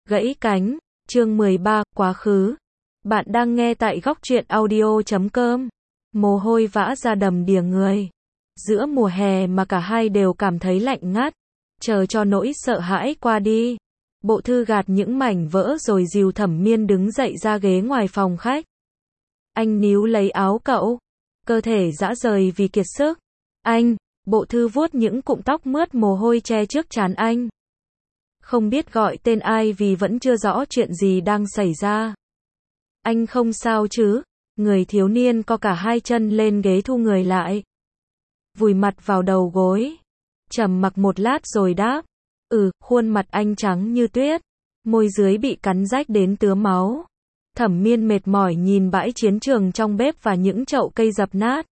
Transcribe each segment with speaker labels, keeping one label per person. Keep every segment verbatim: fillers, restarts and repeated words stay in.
Speaker 1: Gãy cánh, chương mười ba, quá khứ. Bạn đang nghe tại góc truyện audio chấm com. Mồ hôi vã ra đầm đìa người. Giữa mùa hè mà cả hai đều cảm thấy lạnh ngắt. Chờ cho nỗi sợ hãi qua đi. Bộ Thư gạt những mảnh vỡ rồi dìu Thẩm Miên đứng dậy ra ghế ngoài phòng khách. Anh níu lấy áo cậu. Cơ thể rã rời vì kiệt sức. Anh, Bộ Thư vuốt những cụm tóc mướt mồ hôi che trước trán anh. Không biết gọi tên ai vì vẫn chưa rõ chuyện gì đang xảy ra. Anh không sao chứ? Người thiếu niên co cả hai chân lên ghế thu người lại. Vùi mặt vào đầu gối. Trầm mặc một lát rồi đáp. Ừ, khuôn mặt anh trắng như tuyết. Môi dưới bị cắn rách đến tứa máu. Thẩm Miên mệt mỏi nhìn bãi chiến trường trong bếp và những chậu cây dập nát.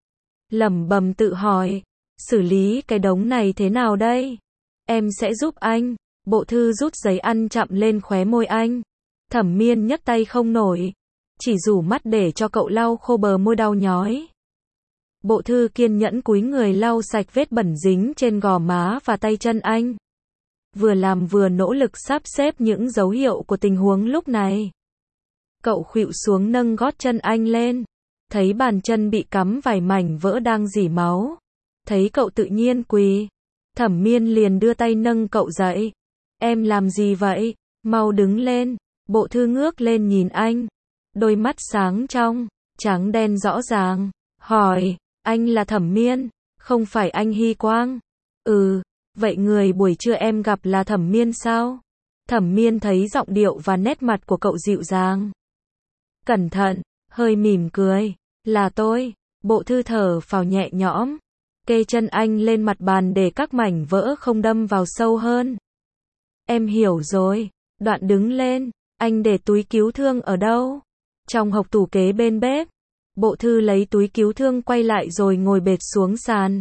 Speaker 1: Lẩm bẩm tự hỏi. Xử lý cái đống này thế nào đây? Em sẽ giúp anh. Bộ Thư rút giấy ăn chặm lên khóe môi anh. Thẩm Miên nhấc tay không nổi. Chỉ rủ mắt để cho cậu lau khô bờ môi đau nhói. Bộ Thư kiên nhẫn cúi người lau sạch vết bẩn dính trên gò má và tay chân anh. Vừa làm vừa nỗ lực sắp xếp những dấu hiệu của tình huống lúc này. Cậu khuỵu xuống nâng gót chân anh lên. Thấy bàn chân bị cắm vài mảnh vỡ đang rỉ máu. Thấy cậu tự nhiên quỳ. Thẩm Miên liền đưa tay nâng cậu dậy. Em làm gì vậy? Mau đứng lên. Bộ Thư ngước lên nhìn anh. Đôi mắt sáng trong, trắng đen rõ ràng. Hỏi, anh là Thẩm Miên, không phải anh Hy Quang? Ừ, vậy người buổi trưa em gặp là Thẩm Miên sao? Thẩm Miên thấy giọng điệu và nét mặt của cậu dịu dàng. Cẩn thận, hơi mỉm cười. Là tôi. Bộ Thư thở phào nhẹ nhõm. Kê chân anh lên mặt bàn để các mảnh vỡ không đâm vào sâu hơn. Em hiểu rồi. Đoạn đứng lên. Anh để túi cứu thương ở đâu? Trong hộc tủ kế bên bếp. Bộ Thư lấy túi cứu thương quay lại rồi ngồi bệt xuống sàn.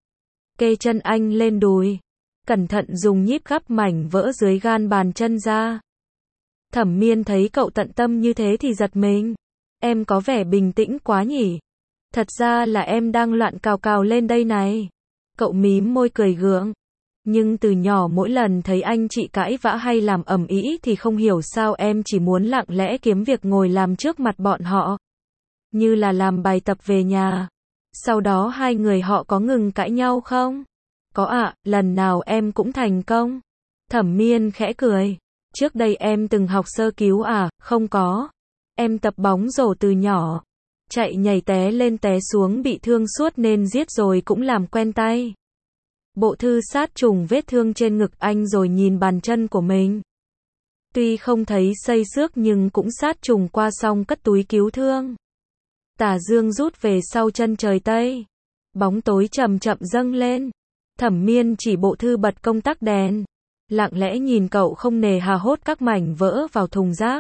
Speaker 1: Kê chân anh lên đùi. Cẩn thận dùng nhíp gắp mảnh vỡ dưới gan bàn chân ra. Thẩm Miên thấy cậu tận tâm như thế thì giật mình. Em có vẻ bình tĩnh quá nhỉ? Thật ra là em đang loạn cào cào lên đây này. Cậu mím môi cười gượng. Nhưng từ nhỏ mỗi lần thấy anh chị cãi vã hay làm ầm ĩ thì không hiểu sao em chỉ muốn lặng lẽ kiếm việc ngồi làm trước mặt bọn họ. Như là làm bài tập về nhà. Sau đó hai người họ có ngừng cãi nhau không? Có ạ, lần nào em cũng thành công. Thẩm Miên khẽ cười. Trước đây em từng học sơ cứu à? Không có. Em tập bóng rổ từ nhỏ. Chạy nhảy té lên té xuống bị thương suốt nên giết rồi cũng làm quen tay. Bộ Thư sát trùng vết thương trên ngực anh rồi nhìn bàn chân của mình. Tuy không thấy xây xước nhưng cũng sát trùng qua xong cất túi cứu thương. Tà dương rút về sau chân trời Tây. Bóng tối chậm chậm dâng lên. Thẩm Miên chỉ Bộ Thư bật công tắc đèn. Lặng lẽ nhìn cậu không nề hà hốt các mảnh vỡ vào thùng rác.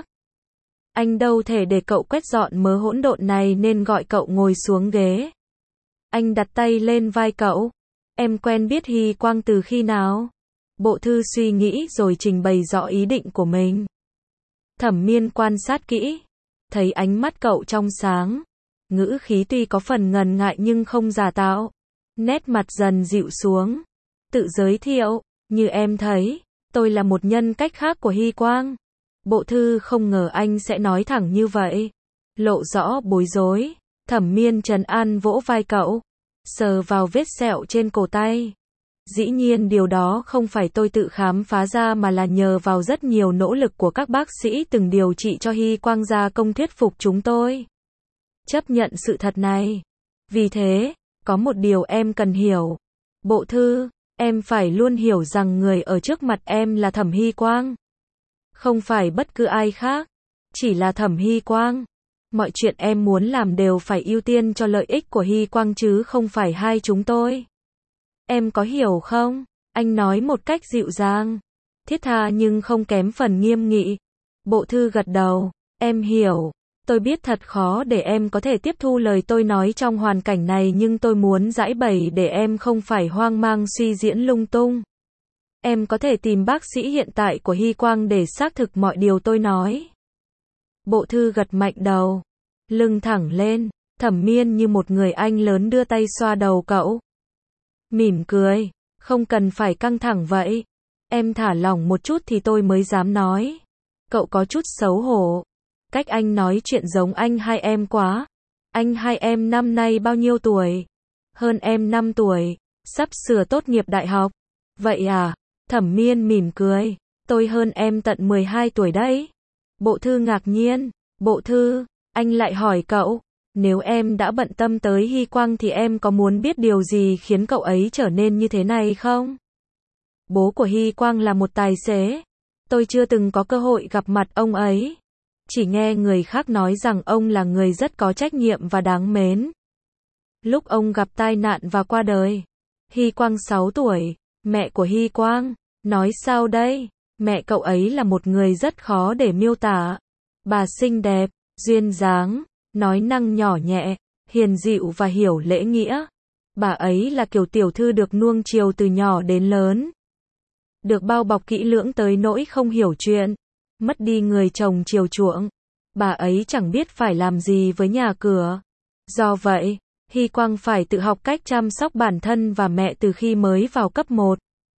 Speaker 1: Anh đâu thể để cậu quét dọn mớ hỗn độn này nên gọi cậu ngồi xuống ghế. Anh đặt tay lên vai cậu. Em quen biết Hy Quang từ khi nào? Bộ Thư suy nghĩ rồi trình bày rõ ý định của mình. Thẩm Miên quan sát kỹ. Thấy ánh mắt cậu trong sáng. Ngữ khí tuy có phần ngần ngại nhưng không giả tạo. Nét mặt dần dịu xuống. Tự giới thiệu. Như em thấy, tôi là một nhân cách khác của Hy Quang. Bộ Thư không ngờ anh sẽ nói thẳng như vậy. Lộ rõ bối rối. Thẩm Miên trấn an vỗ vai cậu. Sờ vào vết sẹo trên cổ tay. Dĩ nhiên điều đó không phải tôi tự khám phá ra mà là nhờ vào rất nhiều nỗ lực của các bác sĩ từng điều trị cho Hy Quang gia công thuyết phục chúng tôi. Chấp nhận sự thật này. Vì thế, có một điều em cần hiểu. Bộ Thư, em phải luôn hiểu rằng người ở trước mặt em là Thẩm Hy Quang. Không phải bất cứ ai khác. Chỉ là Thẩm Hy Quang. Mọi chuyện em muốn làm đều phải ưu tiên cho lợi ích của Hy Quang chứ không phải hai chúng tôi. Em có hiểu không? Anh nói một cách dịu dàng. Thiết tha nhưng không kém phần nghiêm nghị. Bộ Thư gật đầu. Em hiểu. Tôi biết thật khó để em có thể tiếp thu lời tôi nói trong hoàn cảnh này nhưng tôi muốn giải bày để em không phải hoang mang suy diễn lung tung. Em có thể tìm bác sĩ hiện tại của Hy Quang để xác thực mọi điều tôi nói. Bộ Thư gật mạnh đầu. Lưng thẳng lên. Thẩm Miên như một người anh lớn đưa tay xoa đầu cậu. Mỉm cười. Không cần phải căng thẳng vậy. Em thả lỏng một chút thì tôi mới dám nói. Cậu có chút xấu hổ. Cách anh nói chuyện giống anh hai em quá. Anh hai em năm nay bao nhiêu tuổi? Hơn em năm tuổi, sắp sửa tốt nghiệp đại học. Vậy à? Thẩm Miên mỉm cười. Tôi hơn em tận mười hai tuổi đấy. Bộ Thư ngạc nhiên. Bộ Thư, anh lại hỏi cậu, nếu em đã bận tâm tới Hy Quang thì em có muốn biết điều gì khiến cậu ấy trở nên như thế này không? Bố của Hy Quang là một tài xế. Tôi chưa từng có cơ hội gặp mặt ông ấy. Chỉ nghe người khác nói rằng ông là người rất có trách nhiệm và đáng mến. Lúc ông gặp tai nạn và qua đời, Hy Quang sáu tuổi, mẹ của Hy Quang, nói sao đây? Mẹ cậu ấy là một người rất khó để miêu tả. Bà xinh đẹp, duyên dáng, nói năng nhỏ nhẹ, hiền dịu và hiểu lễ nghĩa. Bà ấy là kiểu tiểu thư được nuông chiều từ nhỏ đến lớn. Được bao bọc kỹ lưỡng tới nỗi không hiểu chuyện. Mất đi người chồng chiều chuộng. Bà ấy chẳng biết phải làm gì với nhà cửa. Do vậy, Hy Quang phải tự học cách chăm sóc bản thân và mẹ từ khi mới vào cấp một.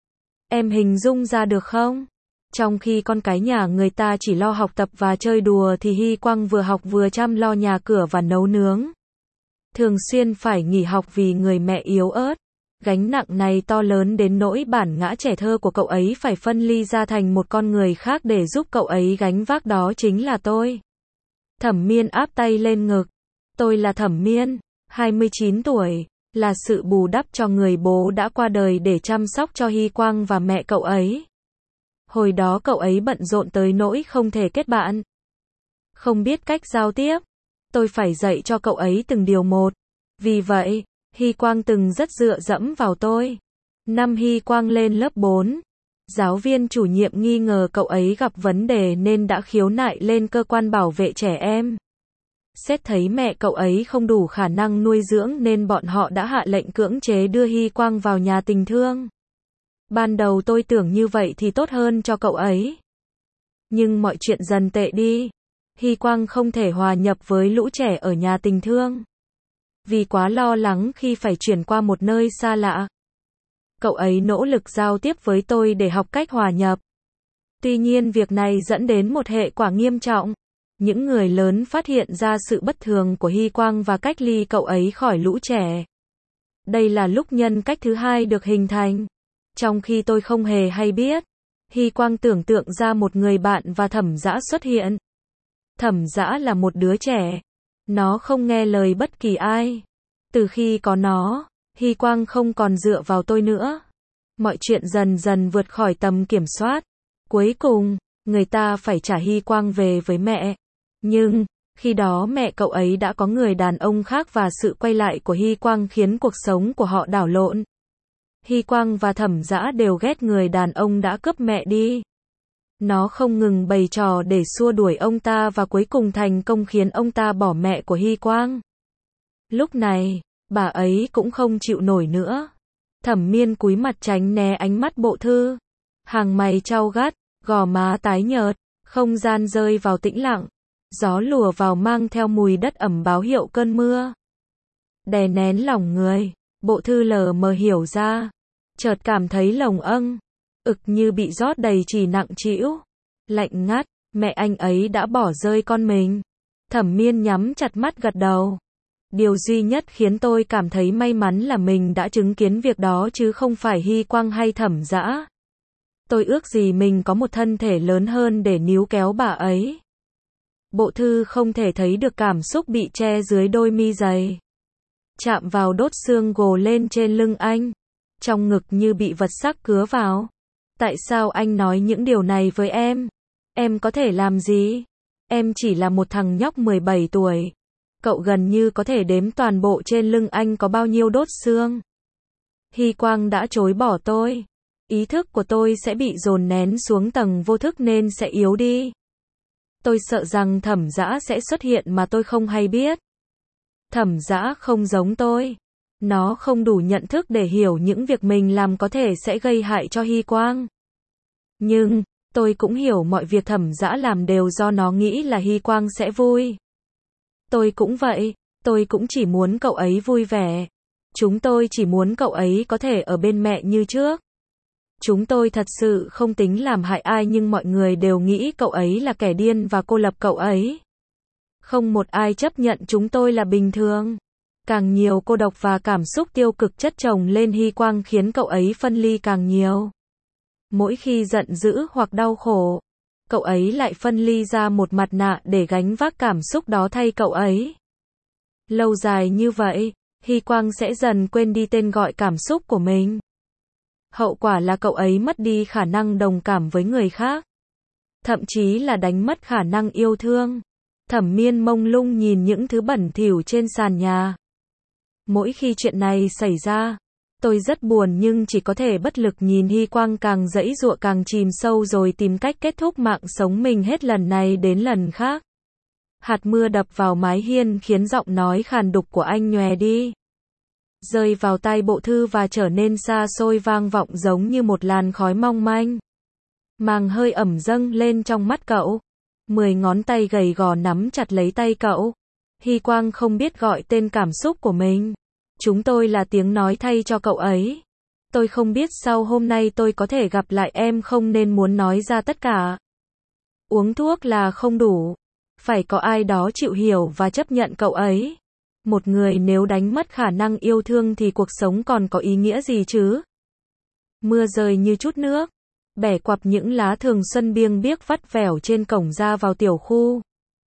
Speaker 1: Em hình dung ra được không? Trong khi con cái nhà người ta chỉ lo học tập và chơi đùa thì Hy Quang vừa học vừa chăm lo nhà cửa và nấu nướng. Thường xuyên phải nghỉ học vì người mẹ yếu ớt. Gánh nặng này to lớn đến nỗi bản ngã trẻ thơ của cậu ấy phải phân ly ra thành một con người khác để giúp cậu ấy gánh vác, đó chính là tôi. Thẩm Miên áp tay lên ngực. Tôi là Thẩm Miên, hai mươi chín tuổi, là sự bù đắp cho người bố đã qua đời để chăm sóc cho Hy Quang và mẹ cậu ấy. Hồi đó cậu ấy bận rộn tới nỗi không thể kết bạn. Không biết cách giao tiếp. Tôi phải dạy cho cậu ấy từng điều một. Vì vậy, Hy Quang từng rất dựa dẫm vào tôi. Năm Hy Quang lên lớp bốn, giáo viên chủ nhiệm nghi ngờ cậu ấy gặp vấn đề nên đã khiếu nại lên cơ quan bảo vệ trẻ em. Xét thấy mẹ cậu ấy không đủ khả năng nuôi dưỡng nên bọn họ đã hạ lệnh cưỡng chế đưa Hy Quang vào nhà tình thương. Ban đầu tôi tưởng như vậy thì tốt hơn cho cậu ấy. Nhưng mọi chuyện dần tệ đi. Hy Quang không thể hòa nhập với lũ trẻ ở nhà tình thương. Vì quá lo lắng khi phải chuyển qua một nơi xa lạ. Cậu ấy nỗ lực giao tiếp với tôi để học cách hòa nhập. Tuy nhiên việc này dẫn đến một hệ quả nghiêm trọng. Những người lớn phát hiện ra sự bất thường của Hy Quang và cách ly cậu ấy khỏi lũ trẻ. Đây là lúc nhân cách thứ hai được hình thành. Trong khi tôi không hề hay biết, Hy Quang tưởng tượng ra một người bạn và Thẩm Dã xuất hiện. Thẩm Dã là một đứa trẻ. Nó không nghe lời bất kỳ ai. Từ khi có nó, Hy Quang không còn dựa vào tôi nữa. Mọi chuyện dần dần vượt khỏi tầm kiểm soát. Cuối cùng, người ta phải trả Hy Quang về với mẹ. Nhưng, khi đó mẹ cậu ấy đã có người đàn ông khác và sự quay lại của Hy Quang khiến cuộc sống của họ đảo lộn. Hy Quang và Thẩm Dã đều ghét người đàn ông đã cướp mẹ đi. Nó không ngừng bày trò để xua đuổi ông ta và cuối cùng thành công khiến ông ta bỏ mẹ của Hy Quang. Lúc này, bà ấy cũng không chịu nổi nữa. Thẩm Miên cúi mặt tránh né ánh mắt Bộ Thư. Hàng mày chau gắt, gò má tái nhợt, không gian rơi vào tĩnh lặng. Gió lùa vào mang theo mùi đất ẩm báo hiệu cơn mưa. Đè nén lòng người, Bộ Thư lờ mờ hiểu ra. Chợt cảm thấy lồng âng, ực như bị rót đầy trì nặng trĩu. Lạnh ngắt, mẹ anh ấy đã bỏ rơi con mình. Thẩm Miên nhắm chặt mắt gật đầu. Điều duy nhất khiến tôi cảm thấy may mắn là mình đã chứng kiến việc đó chứ không phải Hy Quang hay Thẩm Dã. Tôi ước gì mình có một thân thể lớn hơn để níu kéo bà ấy. Bộ Thư không thể thấy được cảm xúc bị che dưới đôi mi dày. Chạm vào đốt xương gồ lên trên lưng anh. Trong ngực như bị vật sắc cứa vào. Tại sao anh nói những điều này với em? Em có thể làm gì? Em chỉ là một thằng nhóc mười bảy tuổi. Cậu gần như có thể đếm toàn bộ trên lưng anh có bao nhiêu đốt xương. Hy Quang đã chối bỏ tôi. Ý thức của tôi sẽ bị dồn nén xuống tầng vô thức nên sẽ yếu đi. Tôi sợ rằng Thẩm Dã sẽ xuất hiện mà tôi không hay biết. Thẩm Dã không giống tôi. Nó không đủ nhận thức để hiểu những việc mình làm có thể sẽ gây hại cho Hy Quang. Nhưng, tôi cũng hiểu mọi việc Thẩm Dã làm đều do nó nghĩ là Hy Quang sẽ vui. Tôi cũng vậy, tôi cũng chỉ muốn cậu ấy vui vẻ. Chúng tôi chỉ muốn cậu ấy có thể ở bên mẹ như trước. Chúng tôi thật sự không tính làm hại ai nhưng mọi người đều nghĩ cậu ấy là kẻ điên và cô lập cậu ấy. Không một ai chấp nhận chúng tôi là bình thường. Càng nhiều cô độc và cảm xúc tiêu cực chất chồng lên Hy Quang khiến cậu ấy phân ly càng nhiều. Mỗi khi giận dữ hoặc đau khổ, cậu ấy lại phân ly ra một mặt nạ để gánh vác cảm xúc đó thay cậu ấy. Lâu dài như vậy, Hy Quang sẽ dần quên đi tên gọi cảm xúc của mình. Hậu quả là cậu ấy mất đi khả năng đồng cảm với người khác. Thậm chí là đánh mất khả năng yêu thương. Thẩm Miên mông lung nhìn những thứ bẩn thỉu trên sàn nhà. Mỗi khi chuyện này xảy ra, tôi rất buồn nhưng chỉ có thể bất lực nhìn Hy Quang càng giãy giụa càng chìm sâu rồi tìm cách kết thúc mạng sống mình hết lần này đến lần khác. Hạt mưa đập vào mái hiên khiến giọng nói khàn đục của anh nhòe đi. Rơi vào tai Bộ Thư và trở nên xa xôi vang vọng giống như một làn khói mong manh. Màng hơi ẩm dâng lên trong mắt cậu. Mười ngón tay gầy gò nắm chặt lấy tay cậu. Hy Quang không biết gọi tên cảm xúc của mình. Chúng tôi là tiếng nói thay cho cậu ấy. Tôi không biết sau hôm nay tôi có thể gặp lại em không nên muốn nói ra tất cả. Uống thuốc là không đủ. Phải có ai đó chịu hiểu và chấp nhận cậu ấy. Một người nếu đánh mất khả năng yêu thương thì cuộc sống còn có ý nghĩa gì chứ? Mưa rơi như chút nước. Bẻ quặp những lá thường xuân biêng biếc vắt vẻo trên cổng ra vào tiểu khu.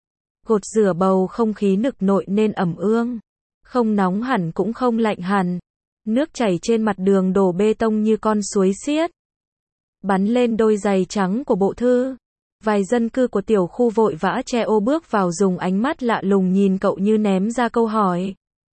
Speaker 1: Gột rửa bầu không khí nực nội nên ẩm ương. Không nóng hẳn cũng không lạnh hẳn. Nước chảy trên mặt đường đổ bê tông như con suối xiết. Bắn lên đôi giày trắng của Bộ Thư. Vài dân cư của tiểu khu vội vã che ô bước vào dùng ánh mắt lạ lùng nhìn cậu như ném ra câu hỏi.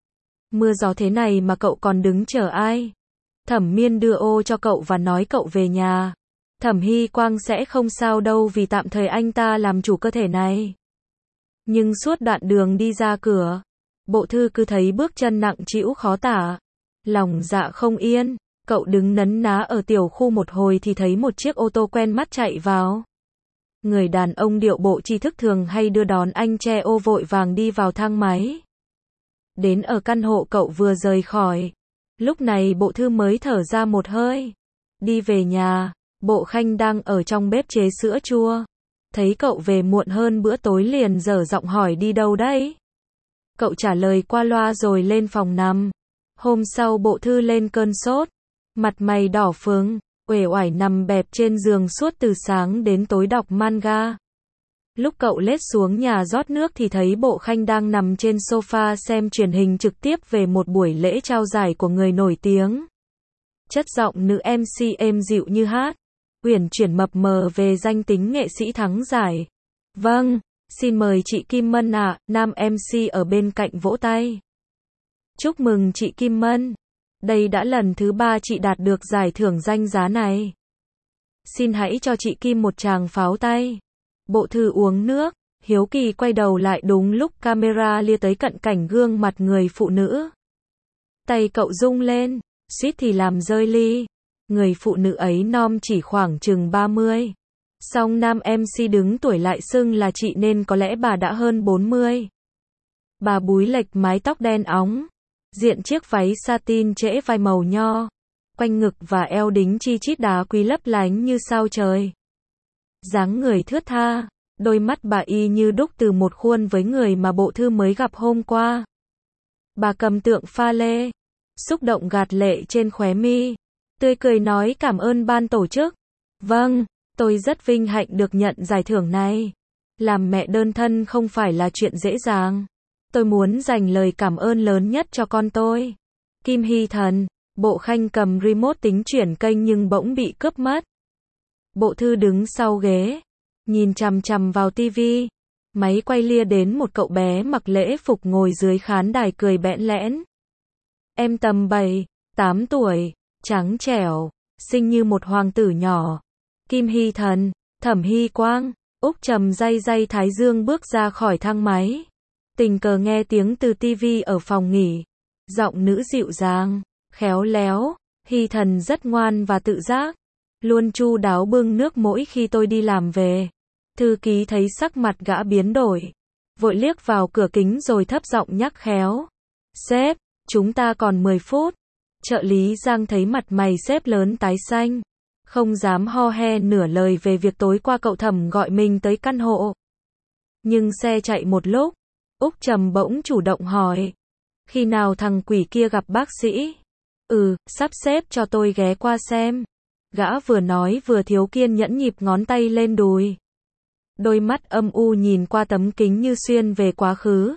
Speaker 1: Mưa gió thế này mà cậu còn đứng chờ ai? Thẩm Miên đưa ô cho cậu và nói cậu về nhà. Thẩm Hy Quang sẽ không sao đâu vì tạm thời anh ta làm chủ cơ thể này. Nhưng suốt đoạn đường đi ra cửa, Bộ Thư cứ thấy bước chân nặng trĩu khó tả. Lòng dạ không yên, cậu đứng nấn ná ở tiểu khu một hồi thì thấy một chiếc ô tô quen mắt chạy vào. Người đàn ông điệu bộ tri thức thường hay đưa đón anh che ô vội vàng đi vào thang máy. Đến ở căn hộ cậu vừa rời khỏi. Lúc này Bộ Thư mới thở ra một hơi. Đi về nhà, Bộ Khanh đang ở trong bếp chế sữa chua. Thấy cậu về muộn hơn bữa tối liền dở giọng hỏi đi đâu đấy. Cậu trả lời qua loa rồi lên phòng nằm. Hôm sau Bộ Thư lên cơn sốt. Mặt mày đỏ phừng, uể oải nằm bẹp trên giường suốt từ sáng đến tối đọc manga. Lúc cậu lết xuống nhà rót nước thì thấy Bộ Khanh đang nằm trên sofa xem truyền hình trực tiếp về một buổi lễ trao giải của người nổi tiếng. Chất giọng nữ em xê êm dịu như hát. Uyển chuyển mập mờ về danh tính nghệ sĩ thắng giải. Vâng, xin mời chị Kim Mân ạ, à, nam em xê ở bên cạnh vỗ tay. Chúc mừng chị Kim Mân. Đây đã lần thứ ba chị đạt được giải thưởng danh giá này. Xin hãy cho chị Kim một tràng pháo tay. Bộ Thư uống nước, hiếu kỳ quay đầu lại đúng lúc camera lia tới cận cảnh gương mặt người phụ nữ. Tay cậu rung lên, suýt thì làm rơi ly. Người phụ nữ ấy nom chỉ khoảng chừng ba mươi. Song nam em xê đứng tuổi lại xưng là chị nên có lẽ bà đã hơn bốn mươi. Bà búi lệch mái tóc đen óng. Diện chiếc váy satin trễ vai màu nho. Quanh ngực và eo đính chi chít đá quý lấp lánh như sao trời. Dáng người thướt tha. Đôi mắt bà y như đúc từ một khuôn với người mà Bộ Thư mới gặp hôm qua. Bà cầm tượng pha lê. Xúc động gạt lệ trên khóe mi. Tươi cười nói cảm ơn ban tổ chức. Vâng, tôi rất vinh hạnh được nhận giải thưởng này. Làm mẹ đơn thân không phải là chuyện dễ dàng. Tôi muốn dành lời cảm ơn lớn nhất cho con tôi. Kim Hy Thần. Bộ Khanh cầm remote tính chuyển kênh nhưng bỗng bị cướp mất. Bộ Thư đứng sau ghế. Nhìn chằm chằm vào tivi. Máy quay lia đến một cậu bé mặc lễ phục ngồi dưới khán đài cười bẽn lẽn. Em tầm bảy, tám tuổi. Trắng trẻo, xinh như một hoàng tử nhỏ. Kim Hy Thần, Thẩm Hy Quang, Úc Trầm day day thái dương bước ra khỏi thang máy. Tình cờ nghe tiếng từ tivi ở phòng nghỉ. Giọng nữ dịu dàng, khéo léo. Hy Thần rất ngoan và tự giác. Luôn chu đáo bưng nước mỗi khi tôi đi làm về. Thư ký thấy sắc mặt gã biến đổi. Vội liếc vào cửa kính rồi thấp giọng nhắc khéo. Sếp, chúng ta còn mười phút. Trợ lý Giang thấy mặt mày sếp lớn tái xanh. Không dám ho he nửa lời về việc tối qua cậu Thẩm gọi mình tới căn hộ. Nhưng xe chạy một lúc, Úc Trầm bỗng chủ động hỏi. Khi nào thằng quỷ kia gặp bác sĩ? Ừ, sắp xếp cho tôi ghé qua xem. Gã vừa nói vừa thiếu kiên nhẫn nhịp ngón tay lên đùi. Đôi mắt âm u nhìn qua tấm kính như xuyên về quá khứ.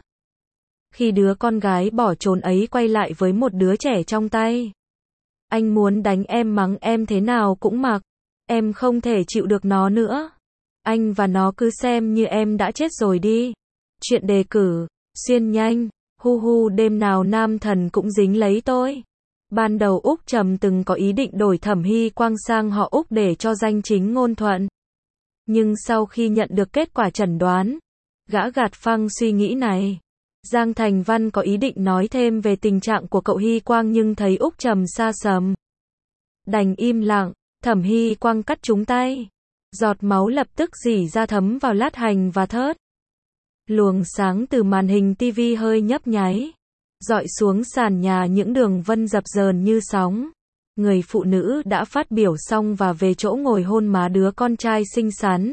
Speaker 1: Khi đứa con gái bỏ trốn ấy quay lại với một đứa trẻ trong tay. Anh muốn đánh em mắng em thế nào cũng mặc. Em không thể chịu được nó nữa. Anh và nó cứ xem như em đã chết rồi đi. Chuyện đề cử, xuyên nhanh, hu hu đêm nào nam thần cũng dính lấy tôi. Ban đầu Úc Trầm từng có ý định đổi Thẩm Hy Quang sang họ Úc để cho danh chính ngôn thuận. Nhưng sau khi nhận được kết quả chẩn đoán, gã gạt phăng suy nghĩ này. Giang Thành Văn có ý định nói thêm về tình trạng của cậu Hy Quang nhưng thấy Úc Trầm xa sầm. Đành im lặng, Thẩm Hy Quang cắt trúng tay. Giọt máu lập tức rỉ ra thấm vào lát hành và thớt. Luồng sáng từ màn hình tivi hơi nhấp nháy, dọi xuống sàn nhà những đường vân dập dờn như sóng. Người phụ nữ đã phát biểu xong và về chỗ ngồi hôn má đứa con trai xinh xắn.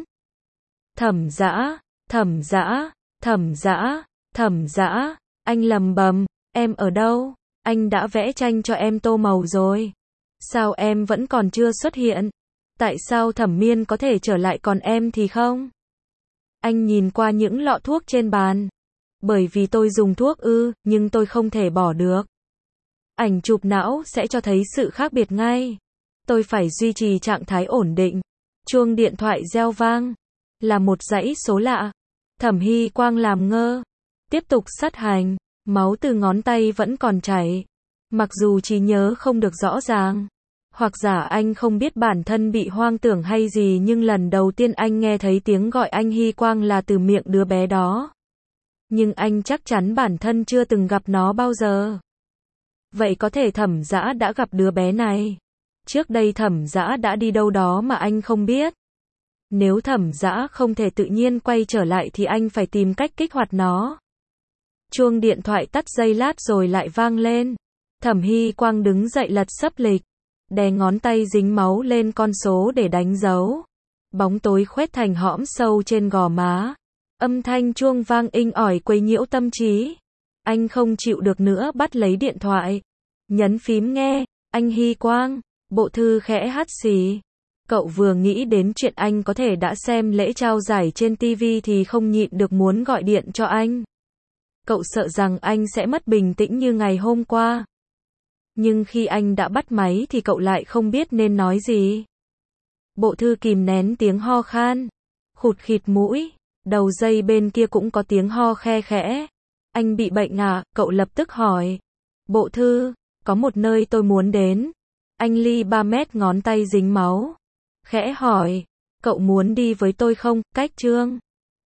Speaker 1: Thẩm Dã, Thẩm Dã, Thẩm Dã, Thẩm Dã, anh lầm bầm, em ở đâu? Anh đã vẽ tranh cho em tô màu rồi. Sao em vẫn còn chưa xuất hiện? Tại sao Thẩm Miên có thể trở lại còn em thì không? Anh nhìn qua những lọ thuốc trên bàn. Bởi vì tôi dùng thuốc ư, nhưng tôi không thể bỏ được. Ảnh chụp não sẽ cho thấy sự khác biệt ngay. Tôi phải duy trì trạng thái ổn định. Chuông điện thoại reo vang. Là một dãy số lạ. Thẩm Hy Quang làm ngơ. Tiếp tục sát hành. Máu từ ngón tay vẫn còn chảy. Mặc dù trí nhớ không được rõ ràng. Hoặc giả anh không biết bản thân bị hoang tưởng hay gì nhưng lần đầu tiên anh nghe thấy tiếng gọi anh Hy Quang là từ miệng đứa bé đó. Nhưng anh chắc chắn bản thân chưa từng gặp nó bao giờ. Vậy có thể Thẩm Dã đã gặp đứa bé này. Trước đây Thẩm Dã đã đi đâu đó mà anh không biết. Nếu Thẩm Dã không thể tự nhiên quay trở lại thì anh phải tìm cách kích hoạt nó. Chuông điện thoại tắt giây lát rồi lại vang lên. Thẩm Hy Quang đứng dậy lật sấp lịch. Đè ngón tay dính máu lên con số để đánh dấu. Bóng tối khoét thành hõm sâu trên gò má. Âm thanh chuông vang inh ỏi quấy nhiễu tâm trí. Anh không chịu được nữa bắt lấy điện thoại. Nhấn phím nghe. Anh Hy Quang. Bộ thư khẽ hắt xì. Cậu vừa nghĩ đến chuyện anh có thể đã xem lễ trao giải trên tivi thì không nhịn được muốn gọi điện cho anh. Cậu sợ rằng anh sẽ mất bình tĩnh như ngày hôm qua. Nhưng khi anh đã bắt máy thì cậu lại không biết nên nói gì. Bộ thư kìm nén tiếng ho khan. Khụt khịt mũi. Đầu dây bên kia cũng có tiếng ho khe khẽ. Anh bị bệnh à? Cậu lập tức hỏi. Bộ thư, có một nơi tôi muốn đến. Anh ly ba mét ngón tay dính máu. Khẽ hỏi. Cậu muốn đi với tôi không? Cách Trương.